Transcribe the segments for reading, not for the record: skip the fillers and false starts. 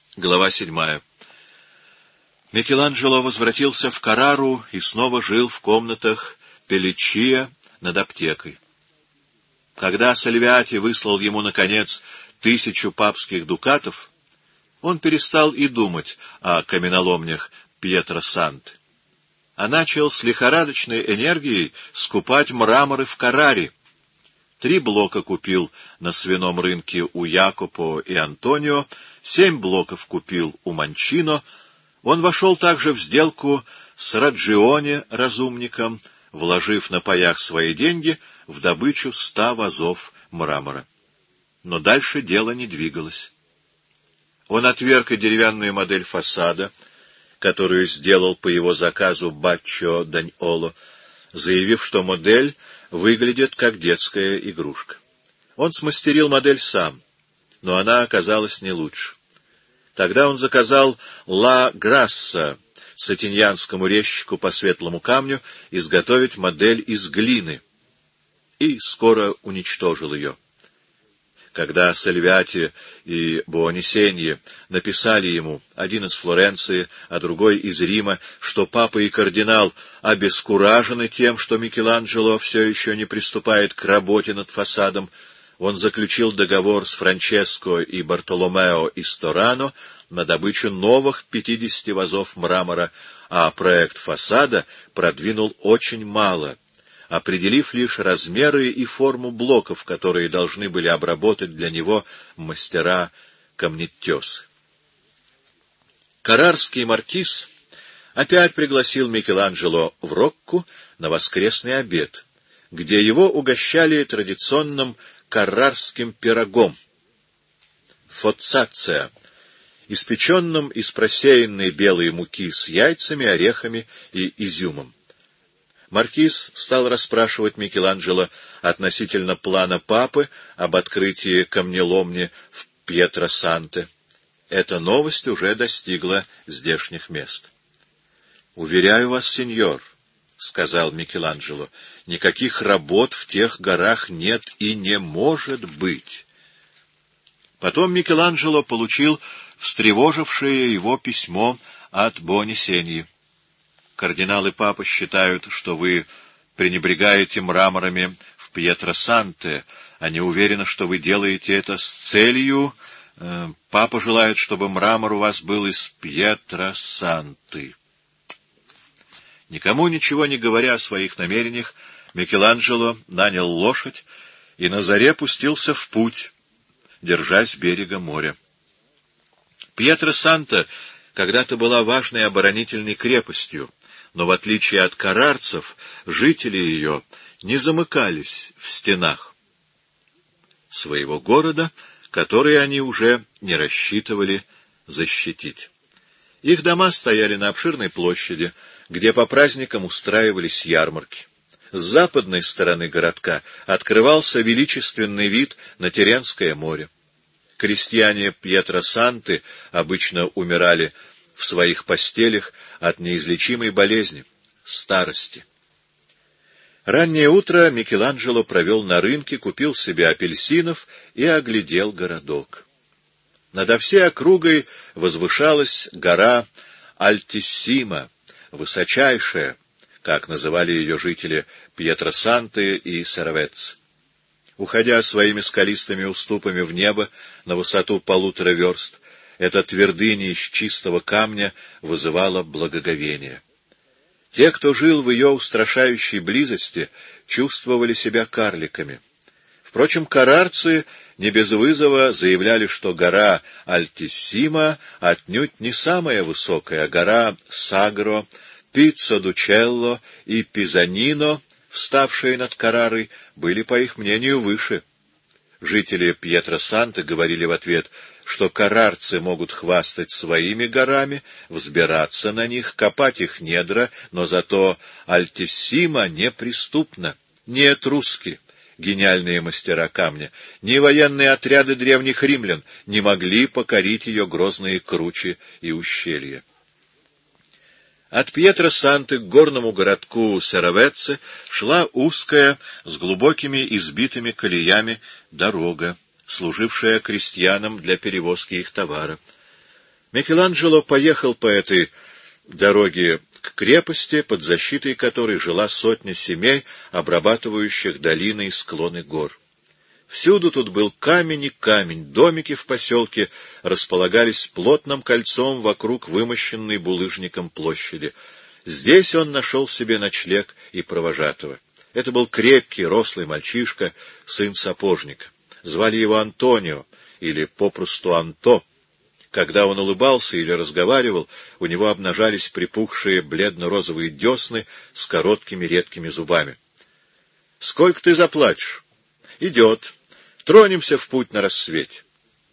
Глава 7. Микеланджело возвратился в Каррару и снова жил в комнатах Пелличчио над аптекой. Когда Сальвиати выслал ему, наконец, 1000 папских дукатов, он перестал и думать о каменоломнях Пьетро-Санты, а начал с лихорадочной энергией скупать мраморы в Карраре. 3 блока купил на свином рынке у Якопо и Антонио, 7 блоков купил у Манчино. Он вошел также в сделку с Раджионе, разумником, вложив на паях свои деньги в добычу 100 вазов мрамора. Но дальше дело не двигалось. Он отверг и деревянную модель фасада, которую сделал по его заказу Баччо Даньоло, заявив, что модель выглядит как детская игрушка. Он смастерил модель сам, но она оказалась не лучше. Тогда он заказал Ла Грасса, сатиньянскому резчику по светлому камню, изготовить модель из глины, и скоро уничтожил ее. Когда Сальвиати и Буонисенье написали ему, один из Флоренции, а другой из Рима, что папа и кардинал обескуражены тем, что Микеланджело все еще не приступает к работе над фасадом, он заключил договор с Франческо и Бартоломео из Торано на добычу новых 50 вазов мрамора, а проект фасада продвинул очень мало, определив лишь размеры и форму блоков, которые должны были обработать для него мастера-камнетесы. Каррарский маркиз опять пригласил Микеланджело в Рокку на воскресный обед, где его угощали традиционным каррарским пирогом фоццация, испеченным из просеянной белой муки с яйцами, орехами и изюмом. Маркиз стал расспрашивать Микеланджело относительно плана папы об открытии камнеломни в Пьетро-Санте. Эта новость уже достигла здешних мест. — Уверяю вас, сеньор, — сказал Микеланджело, — никаких работ в тех горах нет и не может быть. Потом Микеланджело получил встревожившее его письмо от Буонисеньи. Кардинал и папа считают, что вы пренебрегаете мраморами в Пьетро-Санте. Они уверены, что вы делаете это с целью... Папа желает, чтобы мрамор у вас был из Пьетро-Санты. Никому ничего не говоря о своих намерениях, Микеланджело нанял лошадь и на заре пустился в путь, держась берега моря. Пьетро-Санта когда-то была важной оборонительной крепостью, но, в отличие от каррарцев, жители ее не замыкались в стенах своего города, которые они уже не рассчитывали защитить. Их дома стояли на обширной площади, где по праздникам устраивались ярмарки. С западной стороны городка открывался величественный вид на Тиренское море. Крестьяне Пьетро-Санты обычно умирали в своих постелях от неизлечимой болезни — старости. Раннее утро Микеланджело провел на рынке, купил себе апельсинов и оглядел городок. Надо всей округой возвышалась гора Альтиссима, высочайшая, как называли ее жители Пьетро-Санты и Серовеццо. Уходя своими скалистыми уступами в небо на высоту 1,5 верст, эта твердыня из чистого камня вызывала благоговение. Те, кто жил в ее устрашающей близости, чувствовали себя карликами. Впрочем, каррарцы не без вызова заявляли, что гора Альтиссима отнюдь не самая высокая, а гора Сагро, Пиццо-Дучелло и Пизанино, вставшие над Каррарой, были, по их мнению, выше. Жители Пьетро-Санты говорили в ответ, что каррарцы могут хвастать своими горами, взбираться на них, копать их недра, но зато Альтиссима неприступна. Ни этруски, гениальные мастера камня, ни военные отряды древних римлян не могли покорить ее грозные кручи и ущелья. От Пьетро-Санты к горному городку Серовеццо шла узкая, с глубокими избитыми колеями дорога, служившая крестьянам для перевозки их товара. Микеланджело поехал по этой дороге к крепости, под защитой которой жила сотня семей, обрабатывающих долины и склоны гор. Всюду тут был камень и камень, домики в поселке располагались плотным кольцом вокруг вымощенной булыжником площади. Здесь он нашел себе ночлег и провожатого. Это был крепкий, рослый мальчишка, сын сапожника. Звали его Антонио, или попросту Анто. Когда он улыбался или разговаривал, у него обнажались припухшие бледно-розовые десны с короткими редкими зубами. — Сколько ты заплатишь? — Идет. Тронемся в путь на рассвете.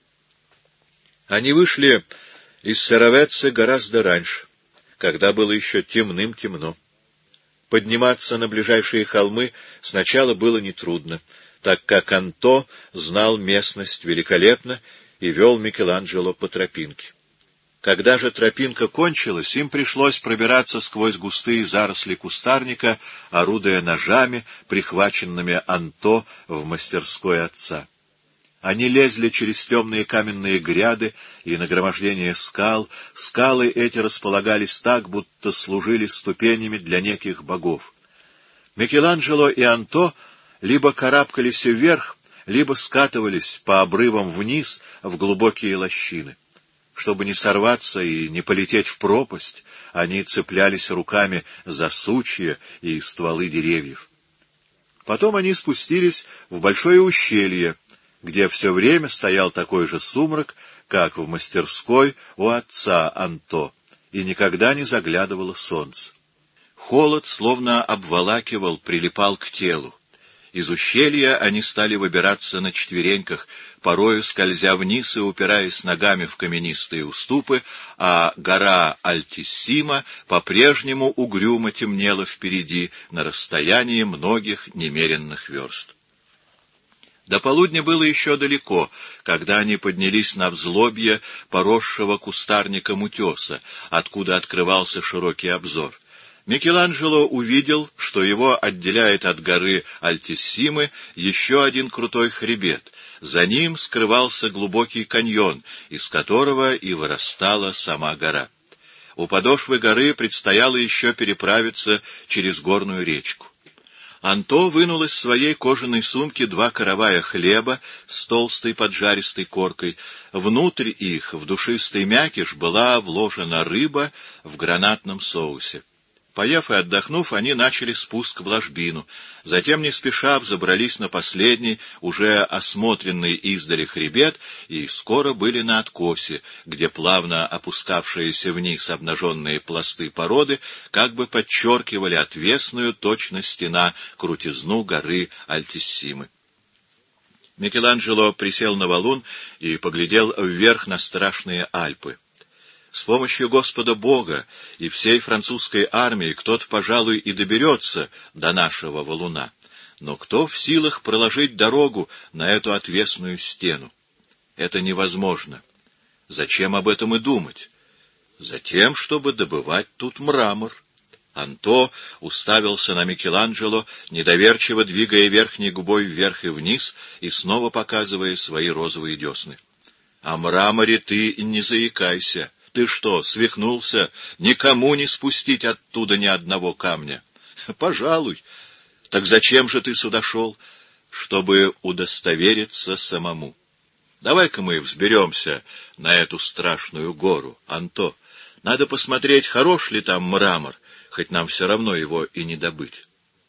Они вышли из Серовецы гораздо раньше, когда было еще темным-темно. Подниматься на ближайшие холмы сначала было нетрудно, так как Анто знал местность великолепно и вел Микеланджело по тропинке. Когда же тропинка кончилась, им пришлось пробираться сквозь густые заросли кустарника, орудуя ножами, прихваченными Анто в мастерской отца. Они лезли через темные каменные гряды и нагромождение скал. Скалы эти располагались так, будто служили ступенями для неких богов. Микеланджело и Анто либо карабкались вверх, либо скатывались по обрывам вниз в глубокие лощины. Чтобы не сорваться и не полететь в пропасть, они цеплялись руками за сучья и стволы деревьев. Потом они спустились в большое ущелье, где все время стоял такой же сумрак, как в мастерской у отца Анто, и никогда не заглядывало солнце. Холод словно обволакивал, прилипал к телу. Из ущелья они стали выбираться на четвереньках, порою скользя вниз и упираясь ногами в каменистые уступы, а гора Альтиссима по-прежнему угрюмо темнела впереди на расстоянии многих немеренных верст. До полудня было еще далеко, когда они поднялись на взлобье поросшего кустарником утеса, откуда открывался широкий обзор. Микеланджело увидел, что его отделяет от горы Альтиссимы еще один крутой хребет. За ним скрывался глубокий каньон, из которого и вырастала сама гора. У подошвы горы предстояло еще переправиться через горную речку. Анто вынул из своей кожаной сумки 2 каравая хлеба с толстой поджаристой коркой. Внутрь их, в душистый мякиш, была вложена рыба в гранатном соусе. Поев и отдохнув, они начали спуск в ложбину. Затем не спеша взобрались на последний, уже осмотренный издали хребет, и скоро были на откосе, где плавно опускавшиеся вниз обнаженные пласты породы как бы подчеркивали отвесную точно стена крутизну горы Альтиссимы. Микеланджело присел на валун и поглядел вверх на страшные Альпы. С помощью Господа Бога и всей французской армии кто-то, пожалуй, и доберется до нашего валуна. Но кто в силах проложить дорогу на эту отвесную стену? Это невозможно. Зачем об этом и думать? Затем, чтобы добывать тут мрамор. Анто уставился на Микеланджело, недоверчиво двигая верхней губой вверх и вниз и снова показывая свои розовые десны. — О мраморе ты не заикайся. Ты что, свихнулся? Никому не спустить оттуда ни одного камня. Пожалуй. Так зачем же ты сюда шел? Чтобы удостовериться самому. Давай-ка мы взберемся на эту страшную гору, Анто. Надо посмотреть, хорош ли там мрамор, хоть нам все равно его и не добыть.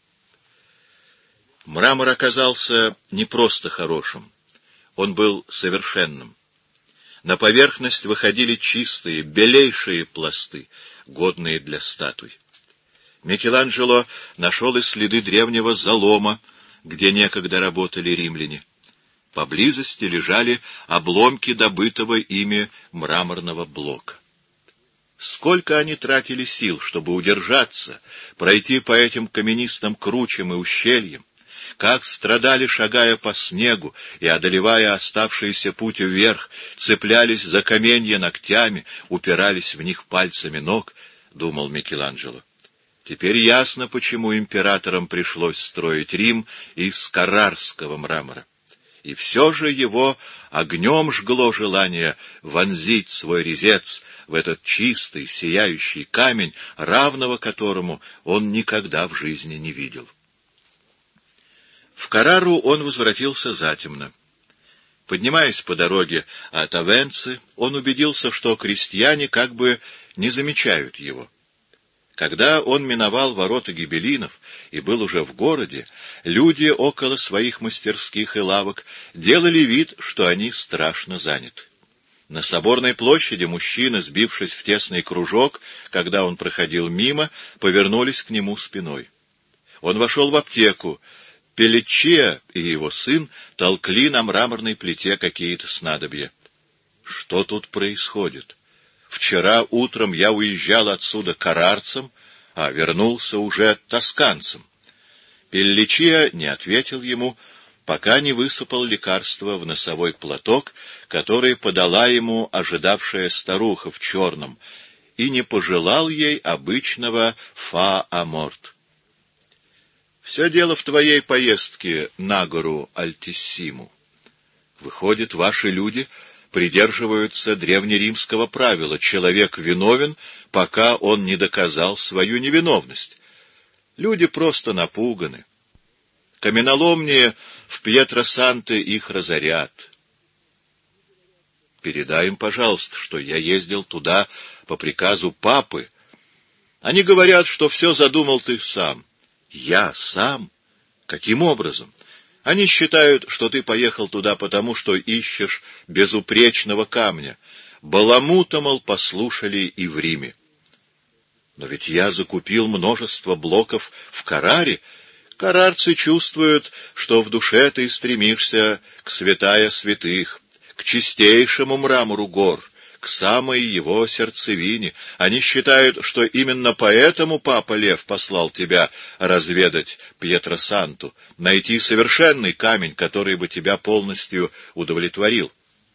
Мрамор оказался не просто хорошим. Он был совершенным. На поверхность выходили чистые, белейшие пласты, годные для статуй. Микеланджело нашел и следы древнего залома, где некогда работали римляне. Поблизости лежали обломки добытого ими мраморного блока. Сколько они тратили сил, чтобы удержаться, пройти по этим каменистым кручам и ущельям, как страдали, шагая по снегу и одолевая оставшийся путь вверх, цеплялись за каменья ногтями, упирались в них пальцами ног, — думал Микеланджело. Теперь ясно, почему императорам пришлось строить Рим из каррарского мрамора. и все же его огнем жгло желание вонзить свой резец в этот чистый, сияющий камень, равного которому он никогда в жизни не видел. В Каррару он возвратился затемно. Поднимаясь по дороге от Авенцы, он убедился, что крестьяне как бы не замечают его. Когда он миновал ворота гибеллинов и был уже в городе, люди около своих мастерских и лавок делали вид, что они страшно заняты. На Соборной площади мужчины, сбившись в тесный кружок, когда он проходил мимо, повернулись к нему спиной. Он вошел в аптеку. Пелличчиа и его сын толкли на мраморной плите какие-то снадобья. Что тут происходит? Вчера утром я уезжал отсюда каррарцем, а вернулся уже тосканцем. Пелличчиа не ответил ему, пока не высыпал лекарство в носовой платок, который подала ему ожидавшая старуха в черном, и не пожелал ей обычного фа-аморт. Все дело в твоей поездке на гору Альтиссиму. Выходит, ваши люди придерживаются древнеримского правила: человек виновен, пока он не доказал свою невиновность. Люди просто напуганы. Каменоломни в Пьетросанте их разорят. Передай им, пожалуйста, что я ездил туда по приказу папы. Они говорят, что все задумал ты сам. Я сам? Каким образом? Они считают, что ты поехал туда потому, что ищешь безупречного камня. Баламута, мол, послушали и в Риме. Но ведь я закупил множество блоков в Карраре. Каррарцы чувствуют, что в душе ты стремишься к святая святых, к чистейшему мрамору гор, к самой его сердцевине. Они считают, что именно поэтому Папа Лев послал тебя разведать Пьетросанту, найти совершенный камень, который бы тебя полностью удовлетворил.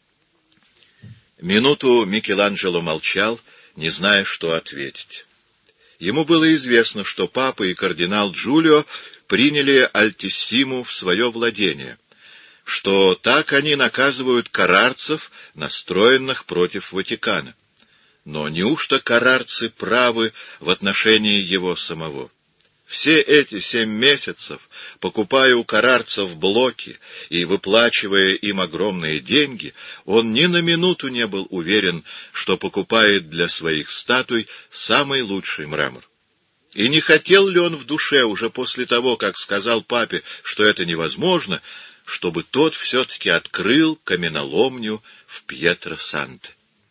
Минуту Микеланджело молчал, не зная, что ответить. Ему было известно, что папа и кардинал Джулио приняли Альтиссиму в свое владение, что так они наказывают каррарцев, настроенных против Ватикана. Но неужто каррарцы правы в отношении его самого? Все эти 7 месяцев, покупая у каррарцев блоки и выплачивая им огромные деньги, он ни на минуту не был уверен, что покупает для своих статуй самый лучший мрамор. И не хотел ли он в душе, уже после того, как сказал папе, что это невозможно, чтобы тот все-таки открыл каменоломню в Пьетросанте?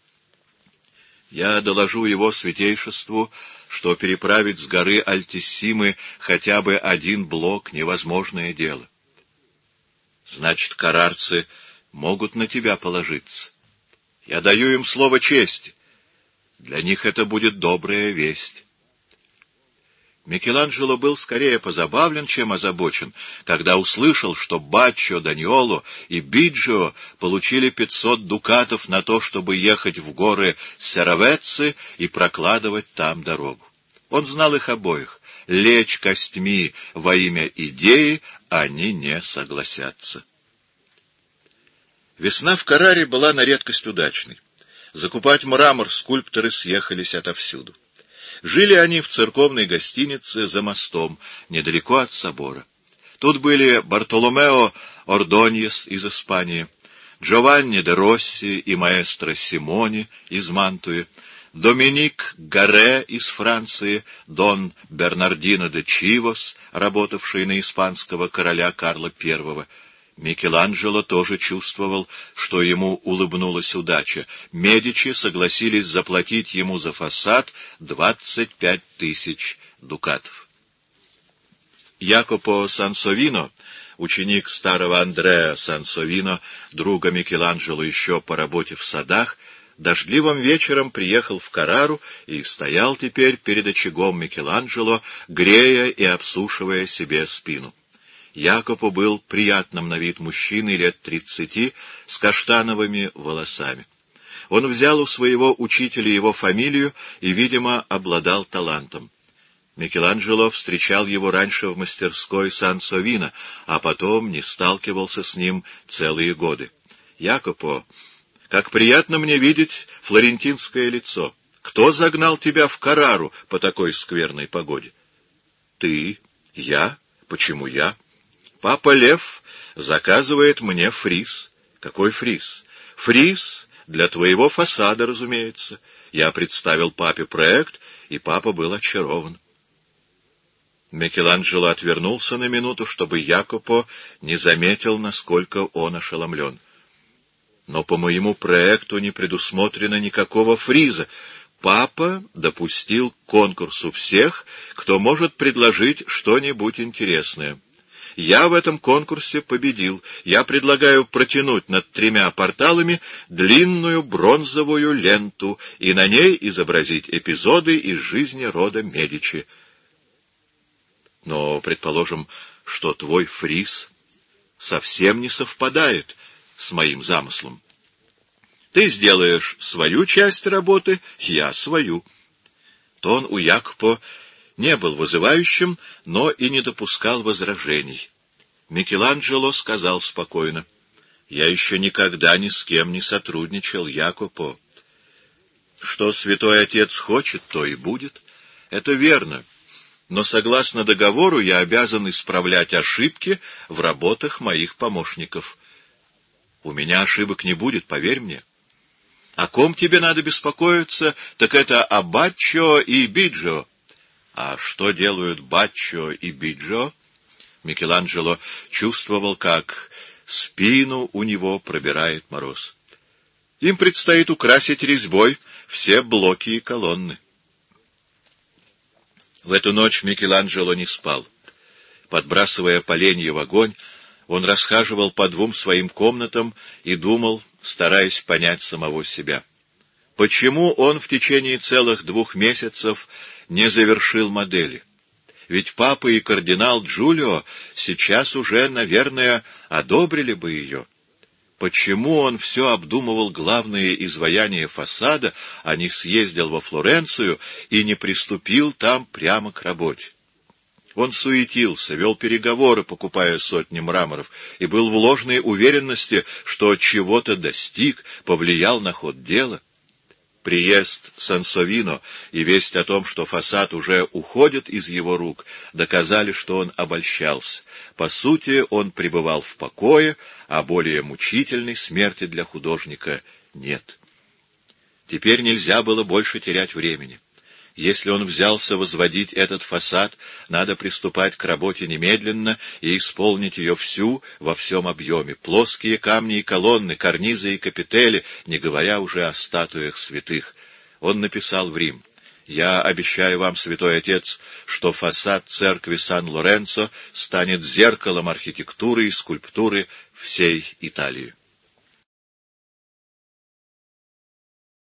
Я доложу его святейшеству, что переправить с горы Альтиссимы хотя бы 1 блок — невозможное дело. Значит, каррарцы могут на тебя положиться. Я даю им слово чести. Для них это будет добрая весть. Микеланджело был скорее позабавлен, чем озабочен, когда услышал, что Баччо, Даньоло и Биджио получили 500 дукатов на то, чтобы ехать в горы Серовецци и прокладывать там дорогу. Он знал их обоих. Лечь костьми во имя идеи они не согласятся. Весна в Карраре была на редкость удачной. Закупать мрамор скульпторы съехались отовсюду. Жили они в церковной гостинице за мостом, недалеко от собора. Тут были Бартоломео Ордоньес из Испании, Джованни де Росси и маэстро Симони из Мантуи, Доминик Гарре из Франции, Дон Бернардино де Чивос, работавший на испанского короля Карла I. Микеланджело тоже чувствовал, что ему улыбнулась удача. Медичи согласились заплатить ему за фасад 25 000 дукатов. Якопо Сансовино, ученик старого Андреа Сансовино, друга Микеланджело еще по работе в садах, дождливым вечером приехал в Каррару и стоял теперь перед очагом Микеланджело, грея и обсушивая себе спину. Якопо был приятным на вид мужчиной лет 30 с каштановыми волосами. Он взял у своего учителя его фамилию и, видимо, обладал талантом. Микеланджело встречал его раньше в мастерской Сан-Совино, а потом не сталкивался с ним целые годы. «Якопо, как приятно мне видеть флорентинское лицо. Кто загнал тебя в Каррару по такой скверной погоде?» «Ты? Я? Почему я?» «Папа Лев заказывает мне фриз». «Какой фриз?» «Фриз для твоего фасада, разумеется. Я представил папе проект, и папа был очарован». Микеланджело отвернулся на минуту, чтобы Якопо не заметил, насколько он ошеломлен. «Но по моему проекту не предусмотрено никакого фриза. Папа допустил к конкурсу всех, кто может предложить что-нибудь интересное. Я в этом конкурсе победил. Я предлагаю протянуть над 3 порталами длинную бронзовую ленту и на ней изобразить эпизоды из жизни рода Медичи. Но предположим, что твой фриз совсем не совпадает с моим замыслом. Ты сделаешь свою часть работы, я свою». Тон у Якопо не был вызывающим, но и не допускал возражений. Микеланджело сказал спокойно: «Я еще никогда ни с кем не сотрудничал, Якопо. Что святой отец хочет, то и будет. Это верно. Но согласно договору я обязан исправлять ошибки в работах моих помощников. У меня ошибок не будет, поверь мне. О ком тебе надо беспокоиться, так это о Баччо и Биджо». «А что делают Баччо и Биджо?» Микеланджело чувствовал, как спину у него пробирает мороз. «Им предстоит украсить резьбой все блоки и колонны». В эту ночь Микеланджело не спал. Подбрасывая поленья в огонь, он расхаживал по 2 своим комнатам и думал, стараясь понять самого себя. Почему он в течение целых 2 месяцев не завершил модели? Ведь папа и кардинал Джулио сейчас уже, наверное, одобрили бы ее. Почему он все обдумывал главные изваяния фасада, а не съездил во Флоренцию и не приступил там прямо к работе? Он суетился, вел переговоры, покупая сотни мраморов, и был в ложной уверенности, что чего-то достиг, повлиял на ход дела. Приезд Сан-Совино и весть о том, что фасад уже уходит из его рук, доказали, что он обольщался. По сути, он пребывал в покое, а более мучительной смерти для художника нет. Теперь нельзя было больше терять времени. Если он взялся возводить этот фасад, надо приступать к работе немедленно и исполнить ее всю во всем объеме. Плоские камни и колонны, карнизы и капители, не говоря уже о статуях святых. Он написал в Рим: «Я обещаю вам, святой отец, что фасад церкви Сан-Лоренцо станет зеркалом архитектуры и скульптуры всей Италии».